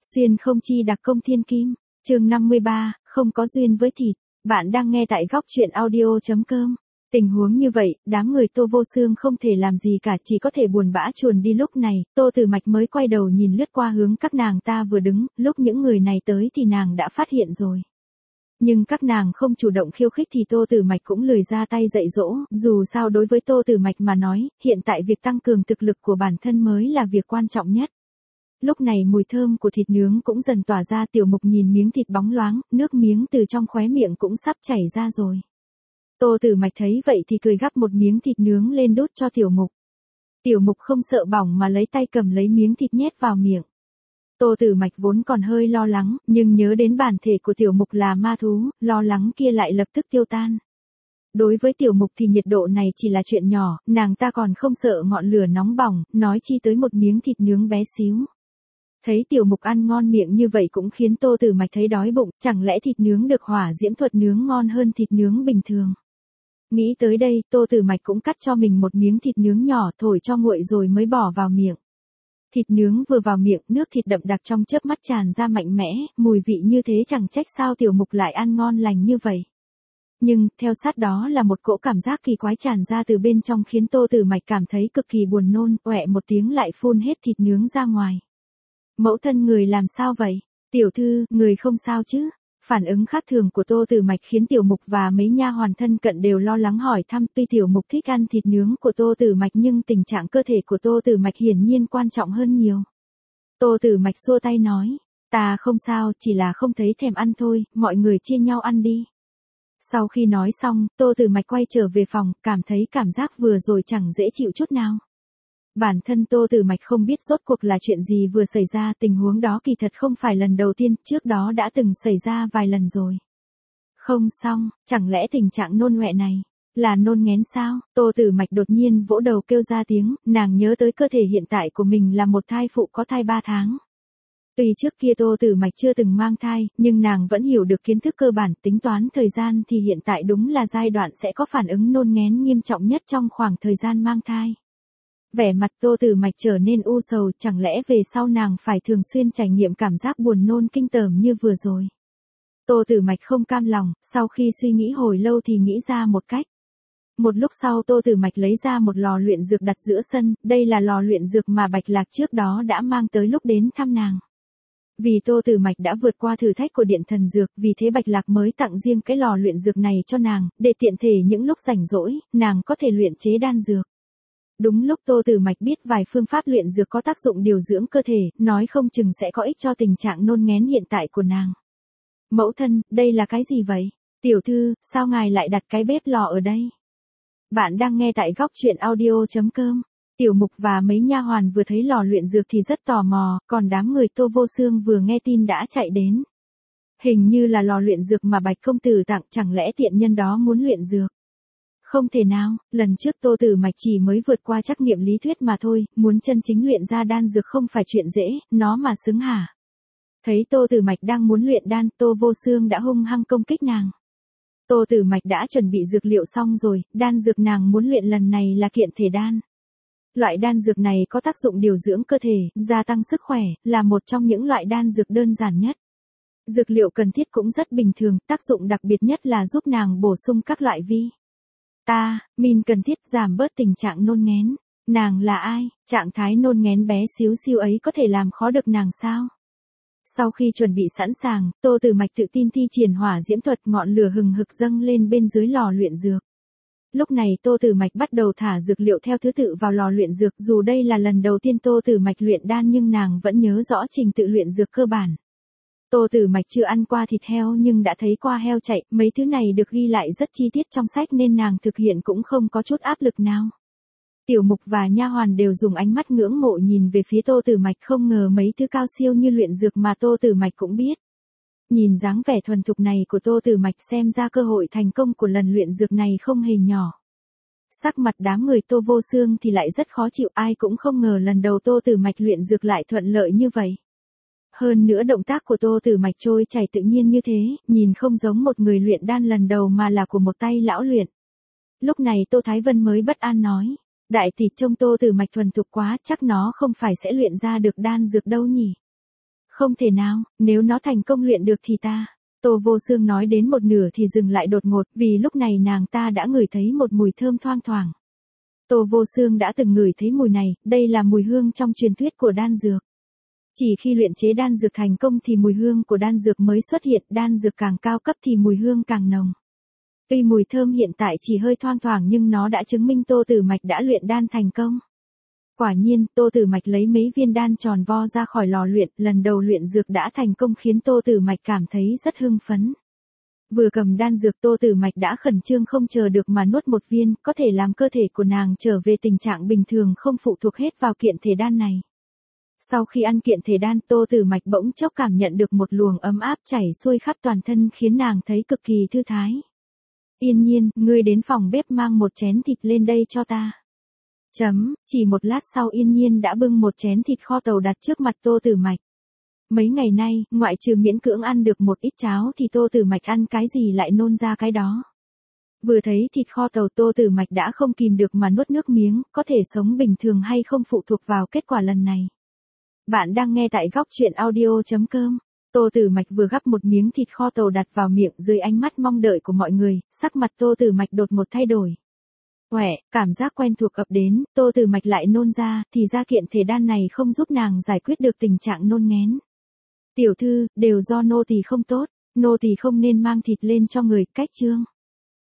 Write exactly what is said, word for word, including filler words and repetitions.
Xuyên không chi đặc công thiên kim, chương năm mươi ba, không có duyên với thịt. Bạn đang nghe tại góc truyện audio.com. Tình huống như vậy, đám người Tô Vô Xương không thể làm gì cả, chỉ có thể buồn bã chuồn đi. Lúc này, Tô Tử Mạch mới quay đầu nhìn lướt qua hướng các nàng ta vừa đứng, lúc những người này tới thì nàng đã phát hiện rồi. Nhưng các nàng không chủ động khiêu khích thì Tô Tử Mạch cũng lười ra tay dạy dỗ, dù sao đối với Tô Tử Mạch mà nói, hiện tại việc tăng cường thực lực của bản thân mới là việc quan trọng nhất. Lúc này mùi thơm của thịt nướng cũng dần tỏa ra. Tiểu Mục nhìn miếng thịt bóng loáng, nước miếng từ trong khóe miệng cũng sắp chảy ra rồi. Tô Tử Mạch thấy vậy thì cười gắp một miếng thịt nướng lên đút cho Tiểu Mục. Tiểu Mục không sợ bỏng mà lấy tay cầm lấy miếng thịt nhét vào miệng. Tô Tử Mạch vốn còn hơi lo lắng, nhưng nhớ đến bản thể của Tiểu Mục là ma thú, lo lắng kia lại lập tức tiêu tan. Đối với Tiểu Mục thì nhiệt độ này chỉ là chuyện nhỏ, nàng ta còn không sợ ngọn lửa nóng bỏng, nói chi tới một miếng thịt nướng bé xíu. Thấy Tiểu Mục ăn ngon miệng như vậy cũng khiến Tô Tử Mạch thấy đói bụng, chẳng lẽ thịt nướng được hỏa diễm thuật nướng ngon hơn thịt nướng bình thường. Nghĩ tới đây, Tô Tử Mạch cũng cắt cho mình một miếng thịt nướng nhỏ, thổi cho nguội rồi mới bỏ vào miệng. Thịt nướng vừa vào miệng, nước thịt đậm đặc trong chớp mắt tràn ra mạnh mẽ, mùi vị như thế chẳng trách sao Tiểu Mục lại ăn ngon lành như vậy. Nhưng, theo sát đó là một cỗ cảm giác kỳ quái tràn ra từ bên trong khiến Tô Tử Mạch cảm thấy cực kỳ buồn nôn, oẹ một tiếng lại phun hết thịt nướng ra ngoài. Mẫu thân người làm sao vậy? Tiểu thư, người không sao chứ? Phản ứng khác thường của Tô Tử Mạch khiến Tiểu Mục và mấy nha hoàn thân cận đều lo lắng hỏi thăm. Tuy Tiểu Mục thích ăn thịt nướng của Tô Tử Mạch nhưng tình trạng cơ thể của Tô Tử Mạch hiển nhiên quan trọng hơn nhiều. Tô Tử Mạch xua tay nói, ta không sao, chỉ là không thấy thèm ăn thôi, mọi người chia nhau ăn đi. Sau khi nói xong, Tô Tử Mạch quay trở về phòng, cảm thấy cảm giác vừa rồi chẳng dễ chịu chút nào. Bản thân Tô Tử Mạch không biết rốt cuộc là chuyện gì vừa xảy ra, tình huống đó kỳ thật không phải lần đầu tiên, trước đó đã từng xảy ra vài lần rồi. Không xong, chẳng lẽ tình trạng nôn ọe này là nôn nghén sao? Tô Tử Mạch đột nhiên vỗ đầu kêu ra tiếng, nàng nhớ tới cơ thể hiện tại của mình là một thai phụ có thai ba tháng. Tuy trước kia Tô Tử Mạch chưa từng mang thai, nhưng nàng vẫn hiểu được kiến thức cơ bản, tính toán thời gian thì hiện tại đúng là giai đoạn sẽ có phản ứng nôn nghén nghiêm trọng nhất trong khoảng thời gian mang thai. Vẻ mặt Tô Tử Mạch trở nên u sầu, chẳng lẽ về sau nàng phải thường xuyên trải nghiệm cảm giác buồn nôn kinh tởm như vừa rồi. Tô Tử Mạch không cam lòng, sau khi suy nghĩ hồi lâu thì nghĩ ra một cách. Một lúc sau Tô Tử Mạch lấy ra một lò luyện dược đặt giữa sân, đây là lò luyện dược mà Bạch Lạc trước đó đã mang tới lúc đến thăm nàng. Vì Tô Tử Mạch đã vượt qua thử thách của điện thần dược, vì thế Bạch Lạc mới tặng riêng cái lò luyện dược này cho nàng, để tiện thể những lúc rảnh rỗi, nàng có thể luyện chế đan dược. Đúng lúc Tô Tử Mạch biết vài phương pháp luyện dược có tác dụng điều dưỡng cơ thể, nói không chừng sẽ có ích cho tình trạng nôn nghén hiện tại của nàng. Mẫu thân, đây là cái gì vậy? Tiểu thư, sao ngài lại đặt cái bếp lò ở đây? Bạn đang nghe tại góc truyện audio.com. Tiểu Mục và mấy nha hoàn vừa thấy lò luyện dược thì rất tò mò, còn đám người Tô Vô Xương vừa nghe tin đã chạy đến. Hình như là lò luyện dược mà Bạch công tử tặng, chẳng lẽ tiện nhân đó muốn luyện dược? Không thể nào, lần trước Tô Tử Mạch chỉ mới vượt qua trắc nghiệm lý thuyết mà thôi, muốn chân chính luyện ra đan dược không phải chuyện dễ, nó mà xứng hả? Thấy Tô Tử Mạch đang muốn luyện đan, Tô Vô Xương đã hung hăng công kích nàng. Tô Tử Mạch đã chuẩn bị dược liệu xong rồi, đan dược nàng muốn luyện lần này là kiện thể đan. Loại đan dược này có tác dụng điều dưỡng cơ thể, gia tăng sức khỏe, là một trong những loại đan dược đơn giản nhất. Dược liệu cần thiết cũng rất bình thường, tác dụng đặc biệt nhất là giúp nàng bổ sung các loại vi ta min cần thiết, giảm bớt tình trạng nôn nghén. Nàng là ai? Trạng thái nôn nghén bé xíu xiu ấy có thể làm khó được nàng sao? Sau khi chuẩn bị sẵn sàng, Tô Tử Mạch tự tin thi triển hỏa diễm thuật, ngọn lửa hừng hực dâng lên bên dưới lò luyện dược. Lúc này Tô Tử Mạch bắt đầu thả dược liệu theo thứ tự vào lò luyện dược, dù đây là lần đầu tiên Tô Tử Mạch luyện đan nhưng nàng vẫn nhớ rõ trình tự luyện dược cơ bản. Tô Tử Mạch chưa ăn qua thịt heo nhưng đã thấy qua heo chạy, mấy thứ này được ghi lại rất chi tiết trong sách nên nàng thực hiện cũng không có chút áp lực nào. Tiểu Mục và nha hoàn đều dùng ánh mắt ngưỡng mộ nhìn về phía Tô Tử Mạch, không ngờ mấy thứ cao siêu như luyện dược mà Tô Tử Mạch cũng biết. Nhìn dáng vẻ thuần thục này của Tô Tử Mạch xem ra cơ hội thành công của lần luyện dược này không hề nhỏ. Sắc mặt đám người Tô Vô Xương thì lại rất khó chịu, ai cũng không ngờ lần đầu Tô Tử Mạch luyện dược lại thuận lợi như vậy. Hơn nữa động tác của Tô Tử Mạch trôi chảy tự nhiên như thế, nhìn không giống một người luyện đan lần đầu mà là của một tay lão luyện. Lúc này Tô Thái Vân mới bất an nói, đại tỷ trông Tô Tử Mạch thuần thục quá, chắc nó không phải sẽ luyện ra được đan dược đâu nhỉ? Không thể nào, nếu nó thành công luyện được thì ta. Tô Vô Sương nói đến một nửa thì dừng lại đột ngột, vì lúc này nàng ta đã ngửi thấy một mùi thơm thoang thoảng. Tô Vô Sương đã từng ngửi thấy mùi này, đây là mùi hương trong truyền thuyết của đan dược. Chỉ khi luyện chế đan dược thành công thì mùi hương của đan dược mới xuất hiện, đan dược càng cao cấp thì mùi hương càng nồng. Tuy mùi thơm hiện tại chỉ hơi thoang thoảng nhưng nó đã chứng minh Tô Tử Mạch đã luyện đan thành công. Quả nhiên, Tô Tử Mạch lấy mấy viên đan tròn vo ra khỏi lò luyện, lần đầu luyện dược đã thành công khiến Tô Tử Mạch cảm thấy rất hưng phấn. Vừa cầm đan dược Tô Tử Mạch đã khẩn trương không chờ được mà nuốt một viên, có thể làm cơ thể của nàng trở về tình trạng bình thường không phụ thuộc hết vào kiện thể đan này. Sau khi ăn kiện thể đan, Tô Tử Mạch bỗng chốc cảm nhận được một luồng ấm áp chảy xuôi khắp toàn thân khiến nàng thấy cực kỳ thư thái. Yên Nhiên, ngươi đến phòng bếp mang một chén thịt lên đây cho ta. Chấm, chỉ một lát sau Yên Nhiên đã bưng một chén thịt kho tàu đặt trước mặt Tô Tử Mạch. Mấy ngày nay, ngoại trừ miễn cưỡng ăn được một ít cháo thì Tô Tử Mạch ăn cái gì lại nôn ra cái đó. Vừa thấy thịt kho tàu Tô Tử Mạch đã không kìm được mà nuốt nước miếng, có thể sống bình thường hay không phụ thuộc vào kết quả lần này. Bạn đang nghe tại góc truyện audio chấm com. Tô Tử Mạch vừa gắp một miếng thịt kho tàu đặt vào miệng dưới ánh mắt mong đợi của mọi người, sắc mặt Tô Tử Mạch đột một thay đổi. Quẻ, cảm giác quen thuộc ập đến, Tô Tử Mạch lại nôn ra, thì ra kiện thể đan này không giúp nàng giải quyết được tình trạng nôn nghén. Tiểu thư, đều do nô tỳ không tốt, nô tỳ không nên mang thịt lên cho người, cách chương.